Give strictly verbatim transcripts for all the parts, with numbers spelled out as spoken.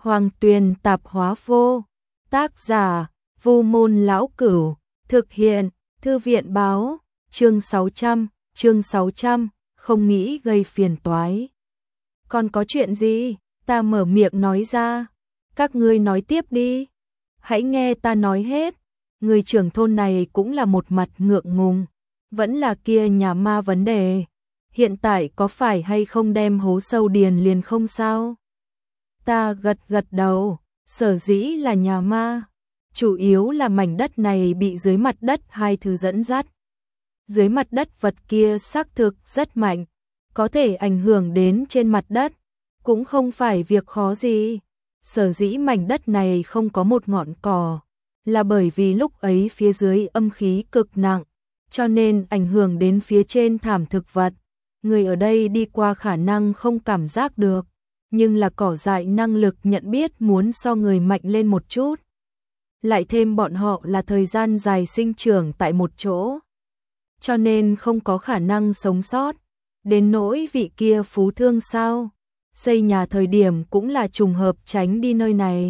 Hoàng Tuyền Tạp Hóa Vô. Tác giả: Vu Môn Lão Cửu. Thực hiện: Thư viện Báo. Chương sáu trăm, chương sáu trăm, không nghĩ gây phiền toái. Còn có chuyện gì? Ta mở miệng nói ra. Các ngươi nói tiếp đi. Hãy nghe ta nói hết. Người trưởng thôn này cũng là một mặt ngượng ngùng. Vẫn là kia nhà ma vấn đề. Hiện tại có phải hay không đem hố sâu điền liền không sao? Ta gật gật đầu. Sở dĩ là nhà ma. Chủ yếu là mảnh đất này bị dưới mặt đất hai thứ dẫn dắt. Dưới mặt đất vật kia xác thực rất mạnh, có thể ảnh hưởng đến trên mặt đất, cũng không phải việc khó gì. Sở dĩ mảnh đất này không có một ngọn cỏ, là bởi vì lúc ấy phía dưới âm khí cực nặng, cho nên ảnh hưởng đến phía trên thảm thực vật. Người ở đây đi qua khả năng không cảm giác được, nhưng là cỏ dại năng lực nhận biết muốn so người mạnh lên một chút. Lại thêm bọn họ là thời gian dài sinh trưởng tại một chỗ, cho nên không có khả năng sống sót. Đến nỗi vị kia phú thương sao, xây nhà thời điểm cũng là trùng hợp tránh đi nơi này.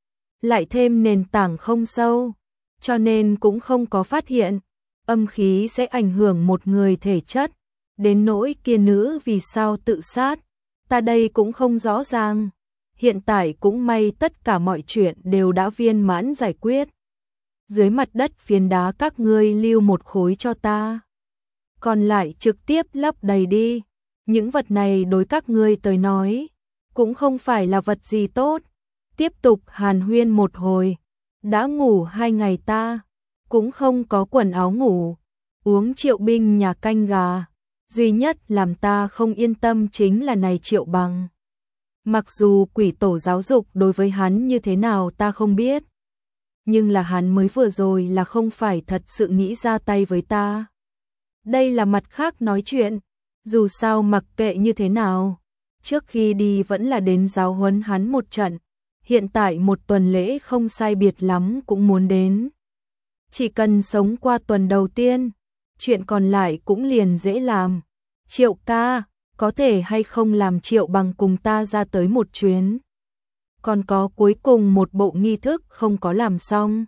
Lại thêm nền tảng không sâu, cho nên cũng không có phát hiện âm khí sẽ ảnh hưởng một người thể chất. Đến nỗi kia nữ vì sao tự sát, ta đây cũng không rõ ràng. Hiện tại cũng may tất cả mọi chuyện đều đã viên mãn giải quyết. Dưới mặt đất phiến đá các ngươi lưu một khối cho ta, còn lại trực tiếp lấp đầy đi. Những vật này đối các ngươi tới nói cũng không phải là vật gì tốt. Tiếp tục hàn huyên một hồi. Đã ngủ hai ngày ta cũng không có quần áo ngủ, uống Triệu Binh nhà canh gà. Duy nhất làm ta không yên tâm chính là này Triệu Bằng. Mặc dù quỷ tổ giáo dục đối với hắn như thế nào ta không biết, nhưng là hắn mới vừa rồi là không phải thật sự nghĩ ra tay với ta. Đây là mặt khác nói chuyện. Dù sao mặc kệ như thế nào, trước khi đi vẫn là đến giáo huấn hắn một trận. Hiện tại một tuần lễ không sai biệt lắm cũng muốn đến. Chỉ cần sống qua tuần đầu tiên, chuyện còn lại cũng liền dễ làm. Triệu ca, có thể hay không làm Triệu Bằng cùng ta ra tới một chuyến? Còn có cuối cùng một bộ nghi thức không có làm xong.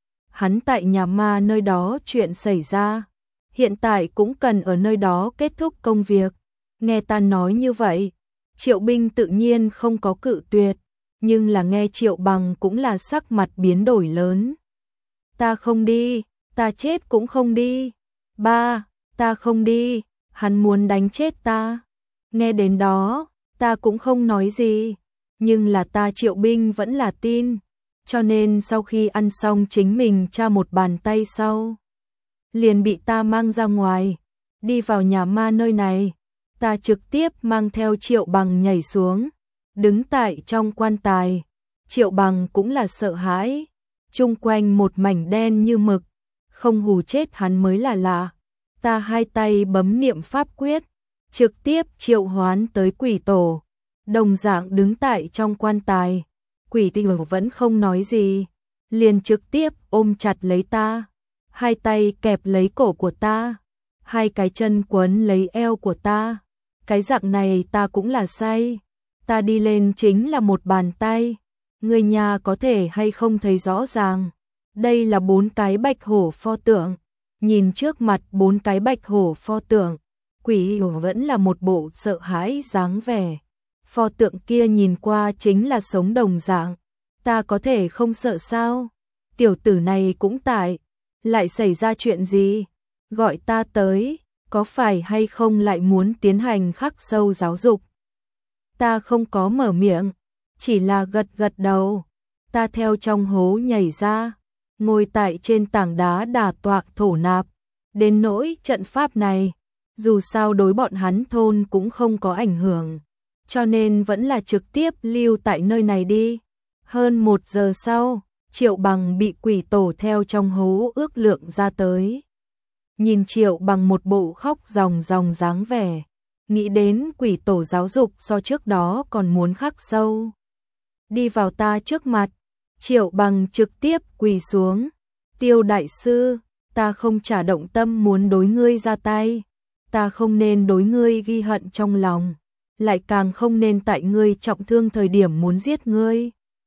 Hắn tại nhà ma nơi đó chuyện xảy ra, hiện tại cũng cần ở nơi đó kết thúc công việc. Nghe ta nói như vậy, Triệu Binh tự nhiên không có cự tuyệt, nhưng là nghe Triệu Bằng cũng là sắc mặt biến đổi lớn. Ta không đi, ta chết cũng không đi. Ba, ta không đi, hắn muốn đánh chết ta. Nghe đến đó, ta cũng không nói gì, nhưng là ta Triệu Binh vẫn là tin, cho nên sau khi ăn xong chính mình tra một bàn tay sau, liền bị ta mang ra ngoài, đi vào nhà ma nơi này. Ta trực tiếp mang theo Triệu Bằng nhảy xuống, đứng tại trong quan tài. Triệu Bằng cũng là sợ hãi, chung quanh một mảnh đen như mực, không hù chết hắn mới là lạ. Ta hai tay bấm niệm pháp quyết, trực tiếp triệu hoán tới quỷ tổ, đồng dạng đứng tại trong quan tài. Quỷ tổ vẫn không nói gì, liền trực tiếp ôm chặt lấy ta, hai tay kẹp lấy cổ của ta, hai cái chân quấn lấy eo của ta. Cái dạng này ta cũng là say. Ta đi lên chính là một bàn tay. Người nhà có thể hay không thấy rõ ràng. Đây là bốn cái bạch hổ pho tượng. Nhìn trước mặt bốn cái bạch hổ pho tượng, quỷ hổ vẫn là một bộ sợ hãi dáng vẻ. Pho tượng kia nhìn qua chính là sống đồng dạng. Ta có thể không sợ sao? Tiểu tử này cũng tại. Lại xảy ra chuyện gì? Gọi ta tới, có phải hay không lại muốn tiến hành khắc sâu giáo dục? Ta không có mở miệng, chỉ là gật gật đầu. Ta theo trong hố nhảy ra, ngồi tại trên tảng đá đả tọa thổ nạp. Đến nỗi trận pháp này, dù sao đối bọn hắn thôn cũng không có ảnh hưởng, cho nên vẫn là trực tiếp lưu tại nơi này đi. Hơn một giờ sau, Triệu Bằng bị quỷ tổ theo trong hố ước lượng ra tới. Nhìn Triệu Bằng một bộ khóc ròng ròng dáng vẻ, nghĩ đến quỷ tổ giáo dục so trước đó còn muốn khắc sâu. Đi vào ta trước mặt, Triệu Bằng trực tiếp quỳ xuống. Tiêu đại sư, ta không trả động tâm muốn đối ngươi ra tay. Ta không nên đối ngươi ghi hận trong lòng, lại càng không nên tại ngươi trọng thương thời điểm muốn giết ngươi.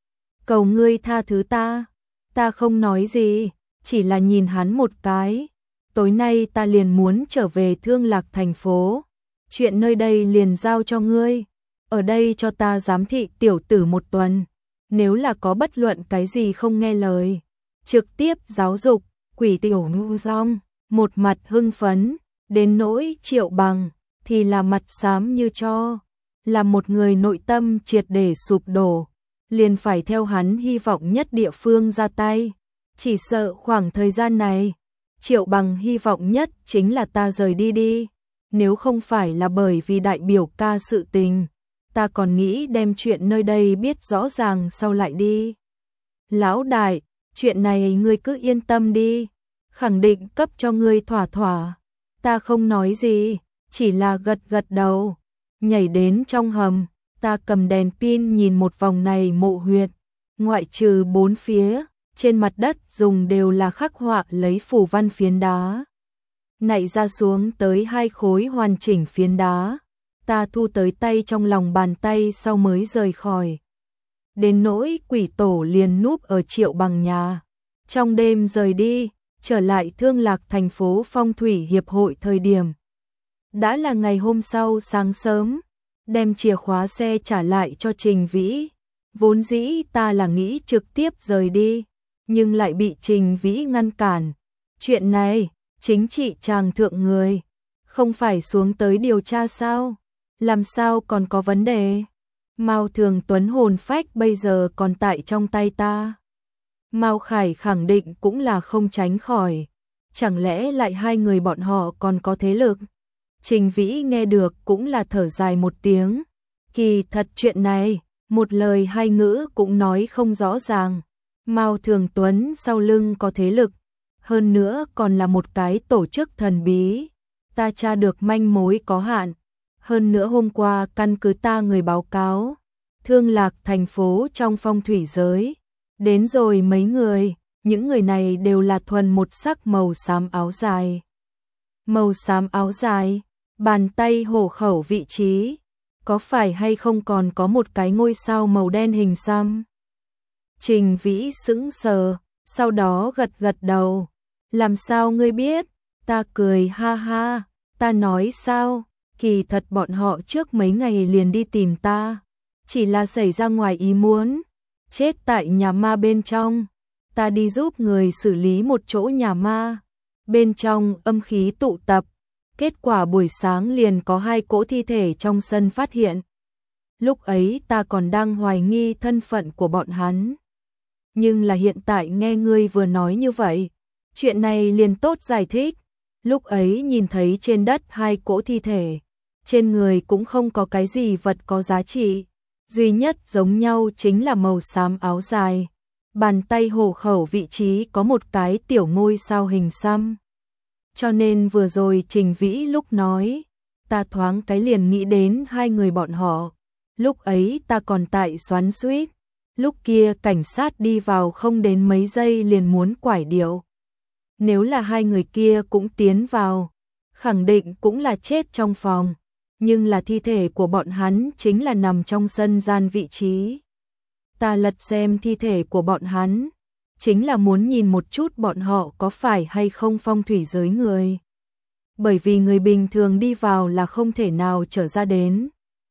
cầu ngươi tha thứ ta. Ta không nói gì, chỉ là nhìn hắn một cái. Tối nay ta liền muốn trở về Thương Lạc thành phố. Chuyện nơi đây liền giao cho ngươi. Ở đây cho ta giám thị tiểu tử một tuần. Nếu là có bất luận cái gì không nghe lời, trực tiếp giáo dục. Quỷ tiểu ngu rong, một mặt hưng phấn, đến nỗi Triệu Bằng thì là mặt xám như tro, là một người nội tâm triệt để sụp đổ, liền phải theo hắn hy vọng nhất địa phương ra tay. Chỉ sợ khoảng thời gian này, Triệu Bằng hy vọng nhất chính là ta rời đi đi, nếu không phải là bởi vì đại biểu ca sự tình, ta còn nghĩ đem chuyện nơi đây biết rõ ràng sau lại đi. Lão đại, chuyện này ngươi cứ yên tâm đi, khẳng định cấp cho ngươi thỏa thỏa. Ta không nói gì, chỉ là gật gật đầu, nhảy đến trong hầm, ta cầm đèn pin nhìn một vòng này mộ huyệt, ngoại trừ bốn phía, trên mặt đất dùng đều là khắc họa lấy phù văn phiến đá. Nạy ra xuống tới hai khối hoàn chỉnh phiến đá, ta thu tới tay trong lòng bàn tay sau mới rời khỏi. Đến nỗi quỷ tổ liền núp ở Triệu Bằng nhà. Trong đêm rời đi, trở lại Thương Lạc thành phố Phong thủy hiệp hội thời điểm. Đã là ngày hôm sau sáng sớm, đem chìa khóa xe trả lại cho Trình Vĩ. Vốn dĩ ta là nghĩ trực tiếp rời đi, nhưng lại bị Trình Vĩ ngăn cản. Chuyện này, chính trị chàng thượng người, không phải xuống tới điều tra sao? Làm sao còn có vấn đề? Mao Thường Tuấn hồn phách bây giờ còn tại trong tay ta. Mao Khải khẳng định cũng là không tránh khỏi. Chẳng lẽ lại hai người bọn họ còn có thế lực? Trình Vĩ nghe được cũng là thở dài một tiếng. Kỳ thật chuyện này, một lời hai ngữ cũng nói không rõ ràng. Mao Thường Tuấn sau lưng có thế lực, hơn nữa còn là một cái tổ chức thần bí. Ta tra được manh mối có hạn. Hơn nữa hôm qua căn cứ ta người báo cáo, Thương Lạc thành phố trong phong thủy giới. Đến rồi mấy người, những người này đều là thuần một sắc màu xám áo dài. Màu xám áo dài, bàn tay hổ khẩu vị trí, có phải hay không còn có một cái ngôi sao màu đen hình xăm? Trình Vĩ sững sờ, sau đó gật gật đầu. Làm sao ngươi biết? Ta cười ha ha, ta nói sao? Kỳ thật bọn họ trước mấy ngày liền đi tìm ta, chỉ là xảy ra ngoài ý muốn, chết tại nhà ma bên trong. Ta đi giúp người xử lý một chỗ nhà ma, bên trong âm khí tụ tập, kết quả buổi sáng liền có hai cỗ thi thể trong sân phát hiện. Lúc ấy ta còn đang hoài nghi thân phận của bọn hắn. Nhưng là hiện tại nghe ngươi vừa nói như vậy, chuyện này liền tốt giải thích. Lúc ấy nhìn thấy trên đất hai cỗ thi thể, trên người cũng không có cái gì vật có giá trị, duy nhất giống nhau chính là màu xám áo dài, bàn tay hổ khẩu vị trí có một cái tiểu ngôi sao hình xăm. Cho nên vừa rồi Trình Vĩ lúc nói, ta thoáng cái liền nghĩ đến hai người bọn họ. Lúc ấy ta còn tại xoắn xuýt, lúc kia cảnh sát đi vào không đến mấy giây liền muốn quải điệu. Nếu là hai người kia cũng tiến vào, khẳng định cũng là chết trong phòng, nhưng là thi thể của bọn hắn chính là nằm trong sân gian vị trí. Ta lật xem thi thể của bọn hắn, chính là muốn nhìn một chút bọn họ có phải hay không phong thủy giới người. Bởi vì người bình thường đi vào là không thể nào trở ra đến.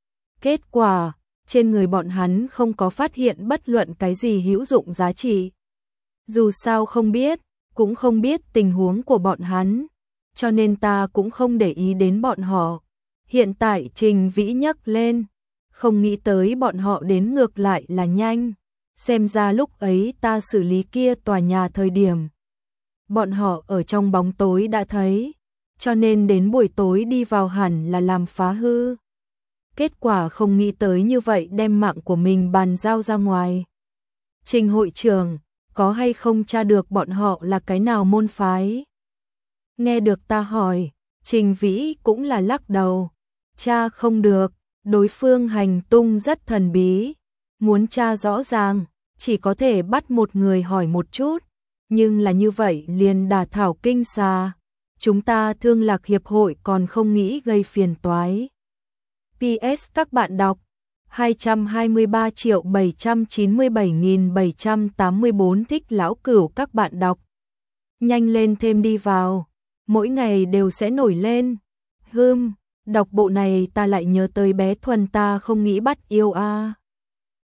Kết quả, trên người bọn hắn không có phát hiện bất luận cái gì hữu dụng giá trị. Dù sao không biết, cũng không biết tình huống của bọn hắn, cho nên ta cũng không để ý đến bọn họ. Hiện tại Trình Vĩ nhấc lên, không nghĩ tới bọn họ đến ngược lại là nhanh. Xem ra lúc ấy ta xử lý kia tòa nhà thời điểm, bọn họ ở trong bóng tối đã thấy, cho nên đến buổi tối đi vào hẳn là làm phá hư. Kết quả không nghĩ tới như vậy đem mạng của mình bàn giao ra ngoài. Trình hội trưởng, có hay không tra được bọn họ là cái nào môn phái? Nghe được ta hỏi, Trình Vĩ cũng là lắc đầu. Tra không được, đối phương hành tung rất thần bí. Muốn tra rõ ràng, chỉ có thể bắt một người hỏi một chút. Nhưng là như vậy liền đả thảo kinh xà. Chúng ta Thương Lạc hiệp hội còn không nghĩ gây phiền toái. pê ét các bạn đọc, hai trăm hai mươi ba triệu bảy trăm chín mươi bảy nghìn bảy trăm tám mươi bốn thích lão cửu các bạn đọc. Nhanh lên thêm đi vào, mỗi ngày đều sẽ nổi lên. Hưm, đọc bộ này ta lại nhớ tới bé Thuần ta không nghĩ bắt yêu a. À.